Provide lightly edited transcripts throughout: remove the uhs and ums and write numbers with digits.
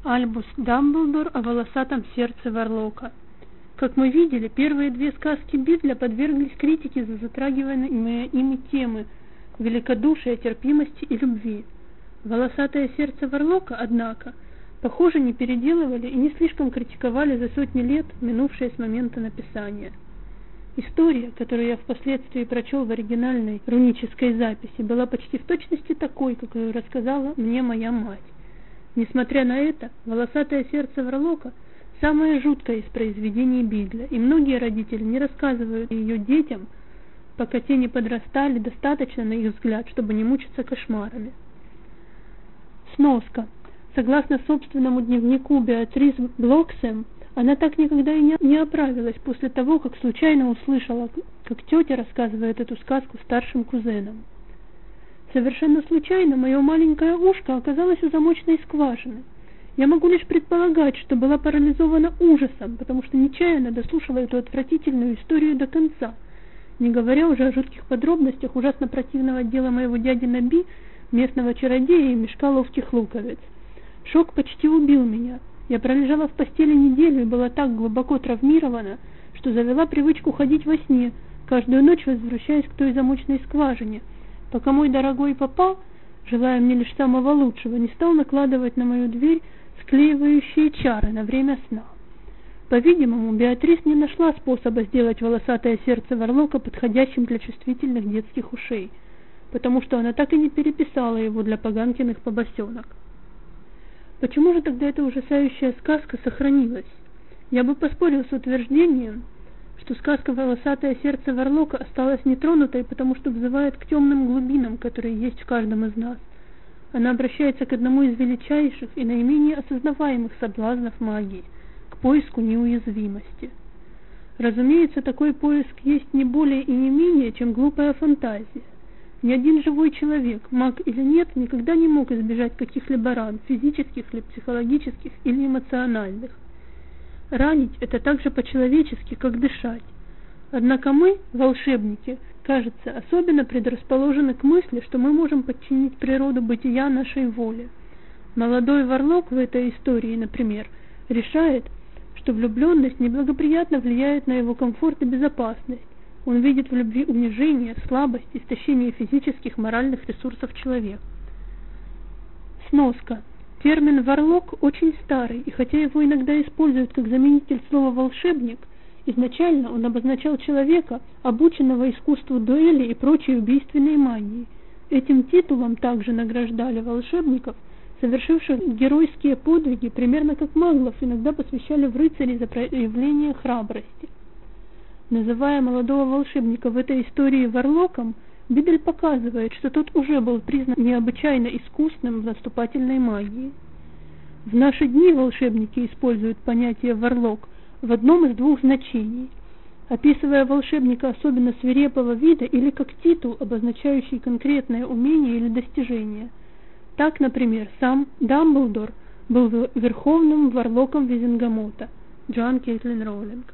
Альбус Дамблдор о волосатом сердце Варлока. Как мы видели, первые две сказки Бидля подверглись критике за затрагиваемые ими темы великодушия, терпимости и любви. Волосатое сердце Варлока, однако, похоже, не переделывали и не слишком критиковали за сотни лет, минувшие с момента написания. История, которую я впоследствии прочел в оригинальной рунической записи, была почти в точности такой, какую рассказала мне моя мать. Несмотря на это, волосатое сердце Варлока – самое жуткое из произведений Бидля, и многие родители не рассказывают ее детям, пока те не подрастали достаточно, на их взгляд, чтобы не мучиться кошмарами. Сноска. Согласно собственному дневнику Беатрис Блоксем, она так никогда и не оправилась после того, как случайно услышала, как тетя рассказывает эту сказку старшим кузенам. Совершенно случайно мое маленькое ушко оказалось у замочной скважины. Я могу лишь предполагать, что была парализована ужасом, потому что нечаянно дослушала эту отвратительную историю до конца, не говоря уже о жутких подробностях ужасно противного дела моего дяди Наби, местного чародея и мешка ловких луковиц. Шок почти убил меня. Я пролежала в постели неделю и была так глубоко травмирована, что завела привычку ходить во сне, каждую ночь возвращаясь к той замочной скважине, пока мой дорогой папа, желая мне лишь самого лучшего, не стал накладывать на мою дверь склеивающие чары на время сна. По-видимому, Беатрис не нашла способа сделать волосатое сердце Варлока подходящим для чувствительных детских ушей, потому что она так и не переписала его для поганкиных побосенок. Почему же тогда эта ужасающая сказка сохранилась? Я бы поспорил с утверждением, что сказка «Волосатое сердце Варлока» осталась нетронутой, потому что взывает к темным глубинам, которые есть в каждом из нас. Она обращается к одному из величайших и наименее осознаваемых соблазнов магии, к поиску неуязвимости. Разумеется, такой поиск есть не более и не менее, чем глупая фантазия. Ни один живой человек, маг или нет, никогда не мог избежать каких-либо ран, физических или психологических или эмоциональных. Ранить – это так же по-человечески, как дышать. Однако мы, волшебники, кажется, особенно предрасположены к мысли, что мы можем подчинить природу бытия нашей воле. Молодой Варлок в этой истории, например, решает, что влюбленность неблагоприятно влияет на его комфорт и безопасность. Он видит в любви унижение, слабость, истощение физических, моральных ресурсов человека. Сноска. Термин «варлок» очень старый, и хотя его иногда используют как заменитель слова «волшебник», изначально он обозначал человека, обученного искусству дуэли и прочей убийственной магии. Этим титулом также награждали волшебников, совершивших геройские подвиги, примерно как маглов иногда посвящали в рыцари за проявление храбрости. Называя молодого волшебника в этой истории Варлоком, Библь показывает, что тот уже был признан необычайно искусным в наступательной магии. В наши дни волшебники используют понятие «варлок» в одном из двух значений, описывая волшебника особенно свирепого вида или как титул, обозначающий конкретное умение или достижение. Так, например, сам Дамблдор был верховным варлоком Визенгамота. Джоан Кейтлин Роулинг.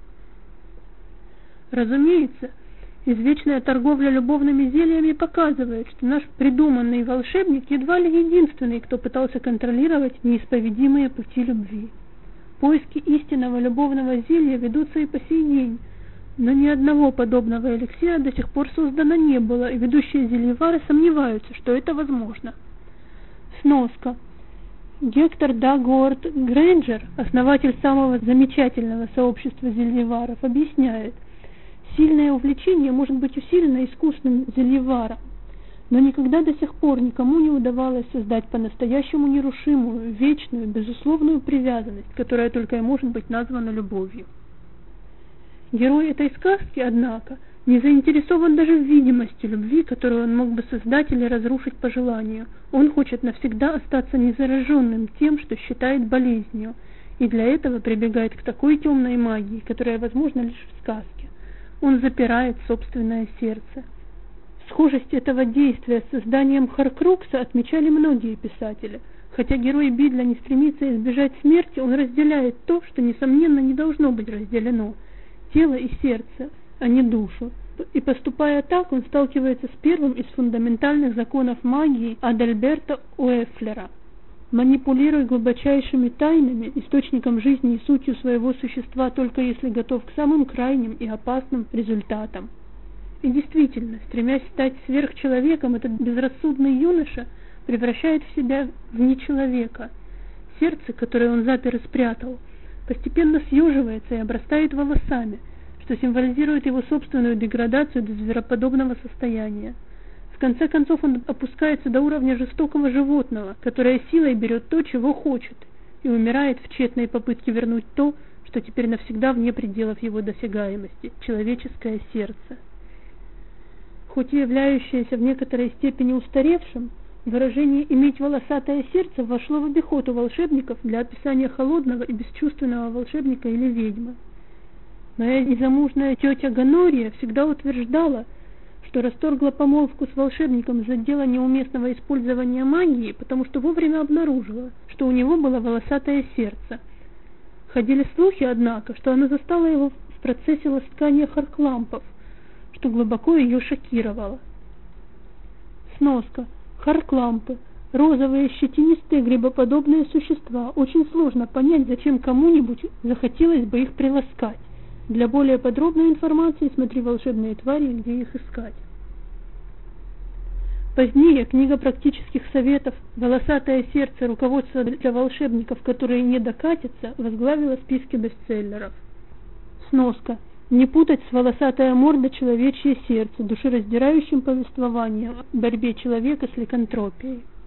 Разумеется, извечная торговля любовными зельями показывает, что наш придуманный волшебник едва ли единственный, кто пытался контролировать неисповедимые пути любви. Поиски истинного любовного зелья ведутся и по сей день, но ни одного подобного эликсира до сих пор создано не было, и ведущие зельевары сомневаются, что это возможно. Сноска. Гектор Дагуорт Грейнджер, основатель самого замечательного сообщества зельеваров, объясняет: сильное увлечение может быть усилено искусным зельеваром, но никогда до сих пор никому не удавалось создать по-настоящему нерушимую, вечную, безусловную привязанность, которая только и может быть названа любовью. Герой этой сказки, однако, не заинтересован даже в видимости любви, которую он мог бы создать или разрушить по желанию. Он хочет навсегда остаться незараженным тем, что считает болезнью, и для этого прибегает к такой темной магии, которая возможна лишь в сказке. Он запирает собственное сердце. Схожесть этого действия с созданием Хоркрукса отмечали многие писатели. Хотя герой Бидля не стремится избежать смерти, он разделяет то, что, несомненно, не должно быть разделено – тело и сердце, а не душу. И поступая так, он сталкивается с первым из фундаментальных законов магии Адальберта Уэфлера. Манипулируй глубочайшими тайнами, источником жизни и сутью своего существа, только если готов к самым крайним и опасным результатам. И действительно, стремясь стать сверхчеловеком, этот безрассудный юноша превращает в себя в нечеловека. Сердце, которое он запер и спрятал, постепенно съеживается и обрастает волосами, что символизирует его собственную деградацию до звероподобного состояния. В конце концов он опускается до уровня жестокого животного, которое силой берет то, чего хочет, и умирает в тщетной попытке вернуть то, что теперь навсегда вне пределов его досягаемости – человеческое сердце. Хоть и являющееся в некоторой степени устаревшим, выражение «иметь волосатое сердце» вошло в обиход у волшебников для описания холодного и бесчувственного волшебника или ведьмы. Моя незамужняя тетя Гонория всегда утверждала, что расторгла помолвку с волшебником из-за дела неуместного использования магии, потому что вовремя обнаружила, что у него было волосатое сердце. Ходили слухи, однако, что она застала его в процессе ласкания харклампов, что глубоко ее шокировало. Сноска. Харклампы. Розовые щетинистые грибоподобные существа. Очень сложно понять, зачем кому-нибудь захотелось бы их приласкать. Для более подробной информации смотри «Волшебные твари», где их искать. Позднее книга практических советов «Волосатое сердце. Руководство для волшебников, которые не докатятся» возглавила списки бестселлеров. Сноска. Не путать с «Волосатая морда. Человечье сердце», душераздирающим повествованием о борьбе человека с ликантропией.